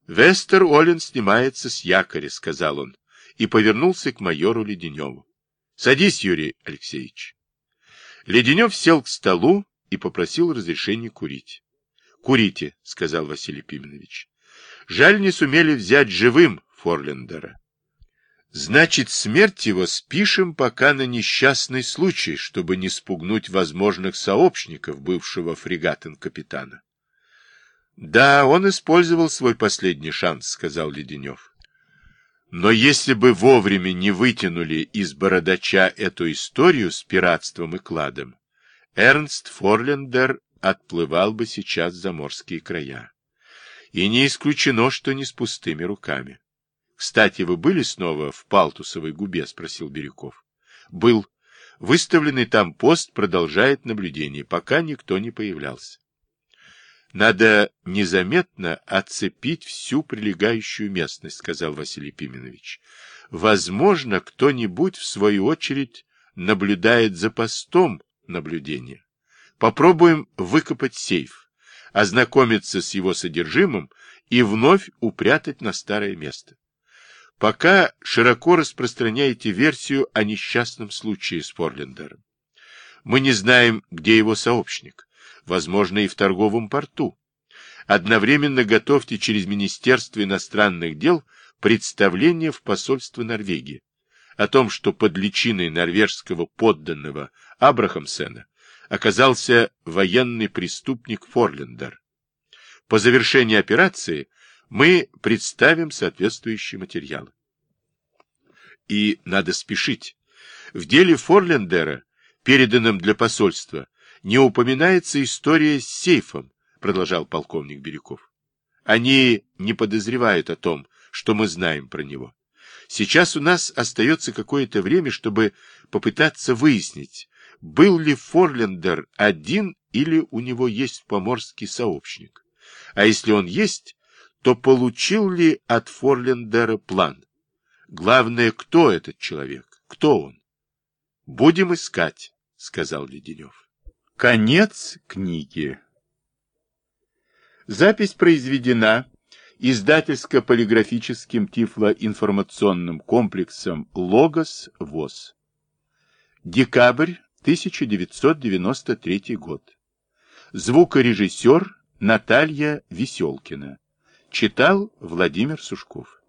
Вестер-Олен снимается с якоря, сказал он, и повернулся к майору Леденеву. Садись, Юрий Алексеевич. Леденев сел к столу и попросил разрешения курить. Курите, сказал Василий Пименович. Жаль, не сумели взять живым Форлендера. Значит, смерть его спишем пока на несчастный случай, чтобы не спугнуть возможных сообщников бывшего фрегатен-капитана. Да, он использовал свой последний шанс, сказал Леденев. Но если бы вовремя не вытянули из бородача эту историю с пиратством и кладом, Эрнст Форлендер отплывал бы сейчас в заморские края. И не исключено, что не с пустыми руками. Кстати, вы были снова в Палтусовой губе? Спросил Бирюков. Был. Выставленный там пост продолжает наблюдение, пока никто не появлялся. Надо незаметно оцепить всю прилегающую местность, сказал Василий Пименович. Возможно, кто-нибудь, в свою очередь, наблюдает за постом наблюдения. Попробуем выкопать сейф, ознакомиться с его содержимым и вновь упрятать на старое место. Пока широко распространяете версию о несчастном случае с Форлендером. Мы не знаем, где его сообщник. Возможно, и в торговом порту. Одновременно готовьте через Министерство иностранных дел представление в посольство Норвегии о том, что под личиной норвежского подданного Абрахамсена оказался военный преступник Форлендер. По завершении операции мы представим соответствующие материалы. И надо спешить. В деле Форлендера, переданном для посольства, не упоминается история с сейфом, продолжал полковник Бирюков. Они не подозревают о том, что мы знаем про него. Сейчас у нас остается какое-то время, чтобы попытаться выяснить, был ли Форлендер один или у него есть поморский сообщник. А если он есть, то получил ли от Форлендера план? Главное, кто этот человек, кто он? Будем искать, сказал Леденев. Конец книги. Запись произведена издательско-полиграфическим тифлоинформационным комплексом «Логос ВОС». Декабрь 1993 год. Звукорежиссер Наталья Веселкина. Читал Владимир Сушков.